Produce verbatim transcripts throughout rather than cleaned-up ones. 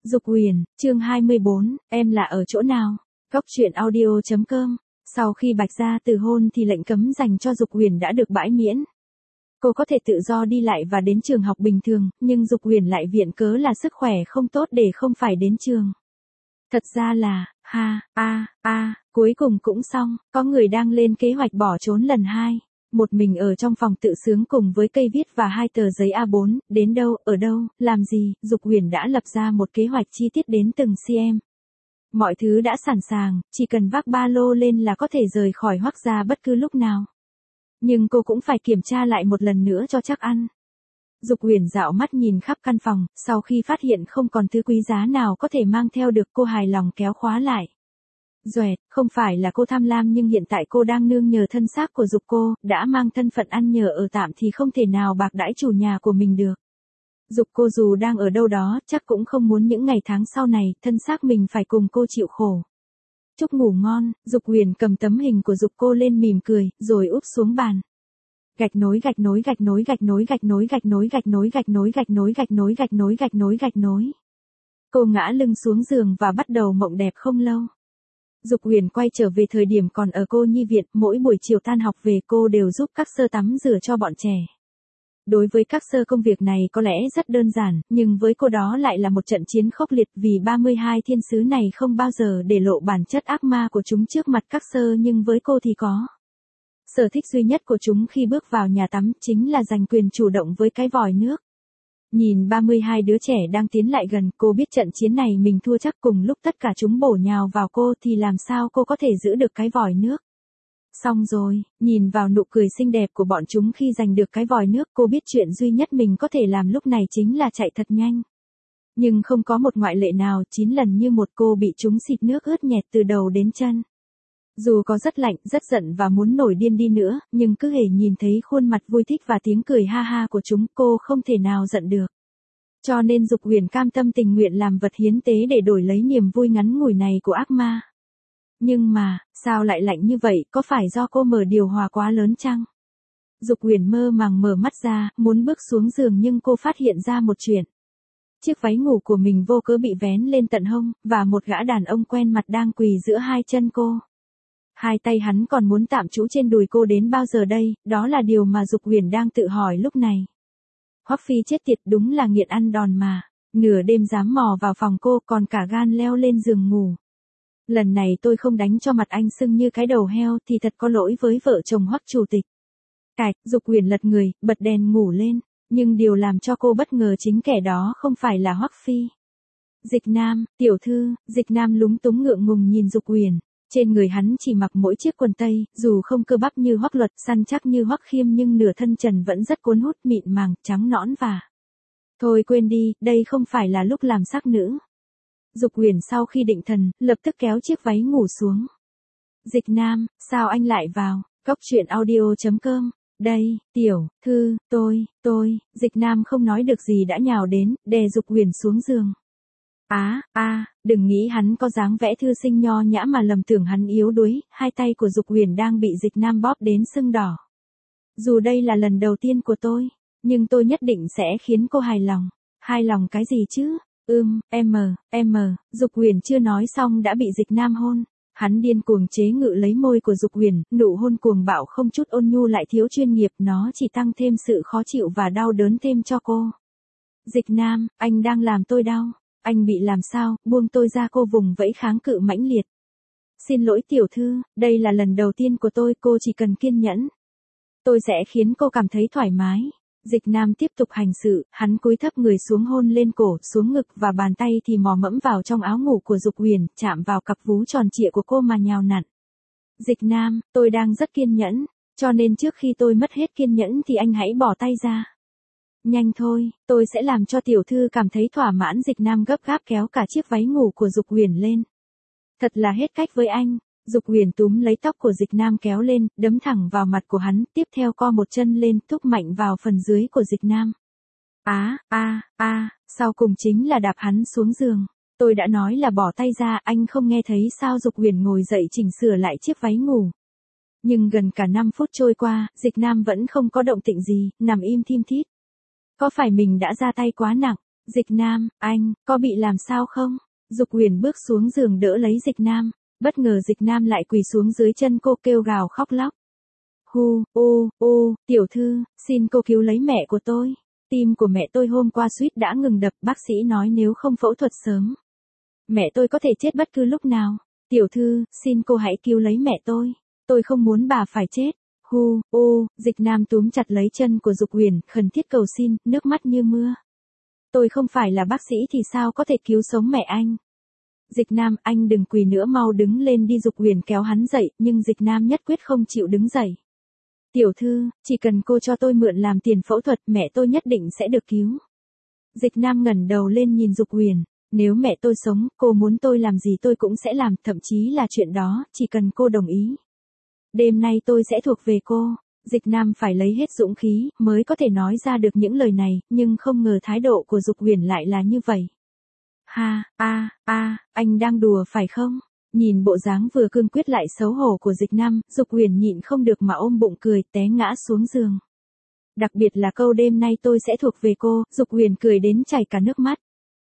Dục Huyền, chương hai mươi bốn, em là ở chỗ nào? Góc truyện audio chấm com. Sau khi Bạch Gia từ hôn thì lệnh cấm dành cho Dục Huyền đã được bãi miễn. Cô có thể tự do đi lại và đến trường học bình thường, nhưng Dục Huyền lại viện cớ là sức khỏe không tốt để không phải đến trường. Thật ra là, ha, a, a, cuối cùng cũng xong, có người đang lên kế hoạch bỏ trốn lần hai. Một mình ở trong phòng tự sướng cùng với cây viết và hai tờ giấy a bốn, đến đâu, ở đâu, làm gì, Dục Huyền đã lập ra một kế hoạch chi tiết đến từng cm. Mọi thứ đã sẵn sàng, chỉ cần vác ba lô lên là có thể rời khỏi Hoắc Gia bất cứ lúc nào. Nhưng cô cũng phải kiểm tra lại một lần nữa cho chắc ăn. Dục Huyền dạo mắt nhìn khắp căn phòng, sau khi phát hiện không còn thứ quý giá nào có thể mang theo được, cô hài lòng kéo khóa lại. Duệt, không phải là cô tham lam, nhưng hiện tại cô đang nương nhờ thân xác của Dục cô, đã mang thân phận ăn nhờ ở tạm thì không thể nào bạc đãi chủ nhà của mình được. Dục cô dù đang ở đâu đó, chắc cũng không muốn những ngày tháng sau này, thân xác mình phải cùng cô chịu khổ. Chúc ngủ ngon, Dục Huyền cầm tấm hình của Dục cô lên mỉm cười, rồi úp xuống bàn. Gạch nối gạch nối gạch nối gạch nối gạch nối gạch nối gạch nối gạch nối gạch nối gạch nối gạch nối gạch nối gạch nối. Cô ngã lưng xuống giường và bắt đầu mộng đẹp không lâu. Dục Huyền quay trở về thời điểm còn ở cô nhi viện, mỗi buổi chiều tan học về cô đều giúp các sơ tắm rửa cho bọn trẻ. Đối với các sơ công việc này có lẽ rất đơn giản, nhưng với cô đó lại là một trận chiến khốc liệt, vì ba mươi hai thiên sứ này không bao giờ để lộ bản chất ác ma của chúng trước mặt các sơ, nhưng với cô thì có. Sở thích duy nhất của chúng khi bước vào nhà tắm chính là giành quyền chủ động với cái vòi nước. Nhìn ba mươi hai đứa trẻ đang tiến lại gần, cô biết trận chiến này mình thua chắc, cùng lúc tất cả chúng bổ nhào vào cô thì làm sao cô có thể giữ được cái vòi nước. Xong rồi, nhìn vào nụ cười xinh đẹp của bọn chúng khi giành được cái vòi nước, cô biết chuyện duy nhất mình có thể làm lúc này chính là chạy thật nhanh. Nhưng không có một ngoại lệ nào, chín lần như một cô bị chúng xịt nước ướt nhẹp từ đầu đến chân. Dù có rất lạnh, rất giận và muốn nổi điên đi nữa, nhưng cứ hễ nhìn thấy khuôn mặt vui thích và tiếng cười ha ha của chúng, cô không thể nào giận được. Cho nên Dục Huyền cam tâm tình nguyện làm vật hiến tế để đổi lấy niềm vui ngắn ngủi này của ác ma. Nhưng mà, sao lại lạnh như vậy, có phải do cô mở điều hòa quá lớn chăng? Dục Huyền mơ màng mở mắt ra, muốn bước xuống giường nhưng cô phát hiện ra một chuyện. Chiếc váy ngủ của mình vô cớ bị vén lên tận hông, và một gã đàn ông quen mặt đang quỳ giữa hai chân cô. Hai tay hắn còn muốn tạm trú trên đùi cô đến bao giờ đây, đó là điều mà Dục Huyền đang tự hỏi lúc này. Hoắc Phi chết tiệt, đúng là nghiện ăn đòn mà, nửa đêm dám mò vào phòng cô, còn cả gan leo lên giường ngủ. Lần này tôi không đánh cho mặt anh sưng như cái đầu heo thì thật có lỗi với vợ chồng Hoắc chủ tịch. Cạch, Dục Huyền lật người, bật đèn ngủ lên, nhưng điều làm cho cô bất ngờ chính kẻ đó không phải là Hoắc Phi. Dịch Nam, tiểu thư, Dịch Nam lúng túng ngượng ngùng nhìn Dục Huyền. Trên người hắn chỉ mặc mỗi chiếc quần tây, dù không cơ bắp như Hoắc Luật, săn chắc như Hoắc Khiêm, nhưng nửa thân trần vẫn rất cuốn hút, mịn màng, trắng nõn và... Thôi quên đi, đây không phải là lúc làm sắc nữ. Dục Huyền sau khi định thần, lập tức kéo chiếc váy ngủ xuống. Dịch Nam, sao anh lại vào? Góc truyện audio chấm com. Đây, tiểu thư, tôi, tôi, Dịch Nam không nói được gì đã nhào đến, đè Dục Huyền xuống giường. Á, à, a, à, đừng nghĩ hắn có dáng vẽ thư sinh nho nhã mà lầm tưởng hắn yếu đuối, hai tay của Dục Huyền đang bị Dịch Nam bóp đến sưng đỏ. Dù đây là lần đầu tiên của tôi, nhưng tôi nhất định sẽ khiến cô hài lòng. Hài lòng cái gì chứ? Ưm, em, em, Dục Huyền chưa nói xong đã bị Dịch Nam hôn. Hắn điên cuồng chế ngự lấy môi của Dục Huyền, nụ hôn cuồng bạo không chút ôn nhu lại thiếu chuyên nghiệp, nó chỉ tăng thêm sự khó chịu và đau đớn thêm cho cô. Dịch Nam, anh đang làm tôi đau. Anh bị làm sao, buông tôi ra, cô vùng vẫy kháng cự mãnh liệt. Xin lỗi tiểu thư, đây là lần đầu tiên của tôi, cô chỉ cần kiên nhẫn. Tôi sẽ khiến cô cảm thấy thoải mái. Dịch Nam tiếp tục hành sự, hắn cúi thấp người xuống hôn lên cổ, xuống ngực và bàn tay thì mò mẫm vào trong áo ngủ của Dục Huyền, chạm vào cặp vú tròn trịa của cô mà nhào nặn. Dịch Nam, tôi đang rất kiên nhẫn, cho nên trước khi tôi mất hết kiên nhẫn thì anh hãy bỏ tay ra. Nhanh thôi, tôi sẽ làm cho tiểu thư cảm thấy thỏa mãn. Dịch Nam gấp gáp kéo cả chiếc váy ngủ của Dục Huyền lên. Thật là hết cách với anh. Dục Huyền túm lấy tóc của Dịch Nam kéo lên, đấm thẳng vào mặt của hắn, tiếp theo co một chân lên, thúc mạnh vào phần dưới của Dịch Nam. Á, a, a, sau cùng chính là đạp hắn xuống giường. Tôi đã nói là bỏ tay ra, anh không nghe thấy sao? Dục Huyền ngồi dậy chỉnh sửa lại chiếc váy ngủ. Nhưng gần cả năm phút trôi qua, Dịch Nam vẫn không có động tĩnh gì, nằm im thim thít. Có phải mình đã ra tay quá nặng? Dịch Nam, anh, có bị làm sao không? Dục Huyền bước xuống giường đỡ lấy Dịch Nam, bất ngờ Dịch Nam lại quỳ xuống dưới chân cô kêu gào khóc lóc. Hu, ô, ô, tiểu thư, xin cô cứu lấy mẹ của tôi. Tim của mẹ tôi hôm qua suýt đã ngừng đập, bác sĩ nói nếu không phẫu thuật sớm, mẹ tôi có thể chết bất cứ lúc nào. Tiểu thư, xin cô hãy cứu lấy mẹ tôi. Tôi không muốn bà phải chết. Hu, ô, Dịch Nam túm chặt lấy chân của Dục Huyền, khẩn thiết cầu xin, nước mắt như mưa. Tôi không phải là bác sĩ thì sao có thể cứu sống mẹ anh. Dịch Nam, anh đừng quỳ nữa, mau đứng lên đi. Dục Huyền kéo hắn dậy, nhưng Dịch Nam nhất quyết không chịu đứng dậy. Tiểu thư, chỉ cần cô cho tôi mượn làm tiền phẫu thuật, mẹ tôi nhất định sẽ được cứu. Dịch Nam ngẩng đầu lên nhìn Dục Huyền, nếu mẹ tôi sống, cô muốn tôi làm gì tôi cũng sẽ làm, thậm chí là chuyện đó, chỉ cần cô đồng ý. Đêm nay tôi sẽ thuộc về cô. Dịch Nam phải lấy hết dũng khí, mới có thể nói ra được những lời này, nhưng không ngờ thái độ của Dục Huyền lại là như vậy. Ha, a, a, anh đang đùa phải không? Nhìn bộ dáng vừa cương quyết lại xấu hổ của Dịch Nam, Dục Huyền nhịn không được mà ôm bụng cười, té ngã xuống giường. Đặc biệt là câu đêm nay tôi sẽ thuộc về cô, Dục Huyền cười đến chảy cả nước mắt.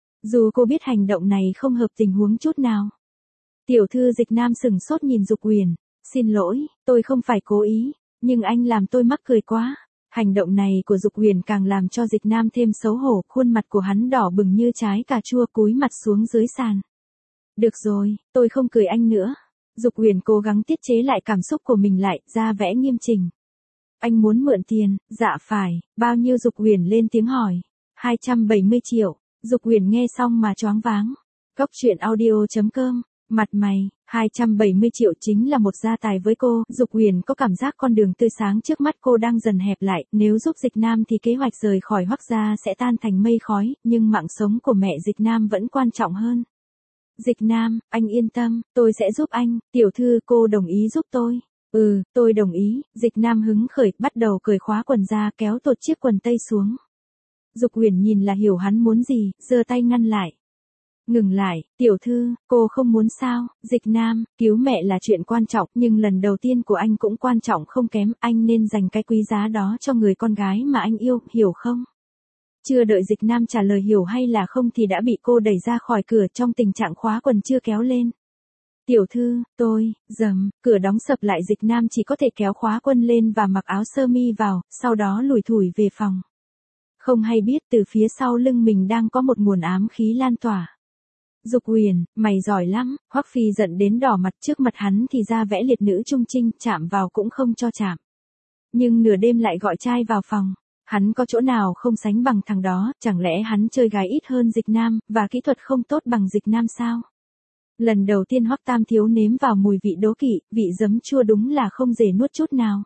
Dù cô biết hành động này không hợp tình huống chút nào. Tiểu thư. Dịch Nam sừng sốt nhìn Dục Huyền, xin lỗi, tôi không phải cố ý, nhưng anh làm tôi mắc cười quá. Hành động này của Dục Huyền càng làm cho Dịch Nam thêm xấu hổ, khuôn mặt của hắn đỏ bừng như trái cà chua, cúi mặt xuống dưới sàn. Được rồi, tôi không cười anh nữa. Dục Huyền cố gắng tiết chế lại cảm xúc của mình lại, ra vẻ nghiêm chỉnh. Anh muốn mượn tiền, dạ phải, bao nhiêu? Dục Huyền lên tiếng hỏi. hai trăm bảy mươi triệu. Dục Huyền nghe xong mà choáng váng. Cốc truyện audio chấm com, mặt mày, hai trăm bảy mươi triệu chính là một gia tài với cô. Dục Huyền có cảm giác con đường tươi sáng trước mắt cô đang dần hẹp lại, nếu giúp Dịch Nam thì kế hoạch rời khỏi Hoắc gia sẽ tan thành mây khói, nhưng mạng sống của mẹ Dịch Nam vẫn quan trọng hơn. Dịch Nam, anh yên tâm, tôi sẽ giúp anh. Tiểu thư, cô đồng ý giúp tôi. Ừ, tôi đồng ý. Dịch Nam hứng khởi, bắt đầu cởi khóa quần ra, kéo tột chiếc quần tây xuống. Dục Huyền nhìn là hiểu hắn muốn gì, giơ tay ngăn lại. Ngừng lại, tiểu thư, cô không muốn sao? Dịch Nam, cứu mẹ là chuyện quan trọng, nhưng lần đầu tiên của anh cũng quan trọng không kém, anh nên dành cái quý giá đó cho người con gái mà anh yêu, hiểu không? Chưa đợi Dịch Nam trả lời hiểu hay là không thì đã bị cô đẩy ra khỏi cửa trong tình trạng khóa quần chưa kéo lên. Tiểu thư, tôi, dầm, cửa đóng sập lại. Dịch Nam chỉ có thể kéo khóa quần lên và mặc áo sơ mi vào, sau đó lủi thủi về phòng. Không hay biết từ phía sau lưng mình đang có một nguồn ám khí lan tỏa. Dục Huyền, mày giỏi lắm. Hoắc Phi giận đến đỏ mặt, trước mặt hắn thì ra vẽ liệt nữ trung trinh, chạm vào cũng không cho chạm. Nhưng nửa đêm lại gọi trai vào phòng. Hắn có chỗ nào không sánh bằng thằng đó, chẳng lẽ hắn chơi gái ít hơn Dịch Nam, và kỹ thuật không tốt bằng Dịch Nam sao? Lần đầu tiên Hoắc Tam thiếu nếm vào mùi vị đố kỵ, vị giấm chua đúng là không dễ nuốt chút nào.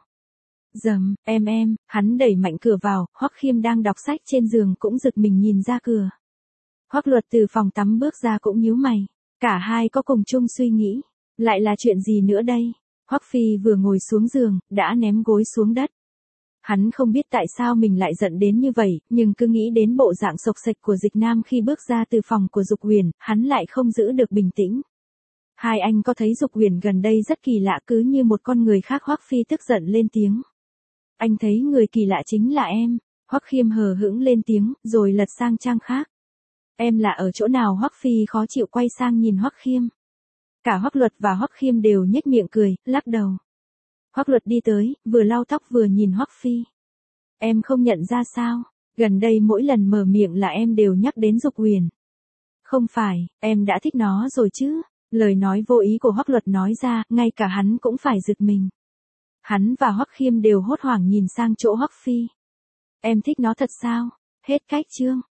Dầm, em em, hắn đẩy mạnh cửa vào, Hoắc Khiêm đang đọc sách trên giường cũng giật mình nhìn ra cửa. Hoắc Luật từ phòng tắm bước ra cũng nhíu mày, cả hai có cùng chung suy nghĩ, lại là chuyện gì nữa đây? Hoắc Phi vừa ngồi xuống giường, đã ném gối xuống đất. Hắn không biết tại sao mình lại giận đến như vậy, nhưng cứ nghĩ đến bộ dạng xộc xệch của Dịch Nam khi bước ra từ phòng của Dục Huyền, hắn lại không giữ được bình tĩnh. Hai anh có thấy Dục Huyền gần đây rất kỳ lạ, cứ như một con người khác. Hoắc Phi tức giận lên tiếng. Anh thấy người kỳ lạ chính là em. Hoắc Khiêm hờ hững lên tiếng, rồi lật sang trang khác. Em là ở chỗ nào? Hoắc Phi khó chịu quay sang nhìn Hoắc Khiêm. Cả Hoắc Luật và Hoắc Khiêm đều nhếch miệng cười, lắc đầu. Hoắc Luật đi tới, vừa lau tóc vừa nhìn Hoắc Phi. Em không nhận ra sao? Gần đây mỗi lần mở miệng là em đều nhắc đến Dục Huyền. Không phải, em đã thích nó rồi chứ? Lời nói vô ý của Hoắc Luật nói ra, ngay cả hắn cũng phải giật mình. Hắn và Hoắc Khiêm đều hốt hoảng nhìn sang chỗ Hoắc Phi. Em thích nó thật sao? Hết cách chương.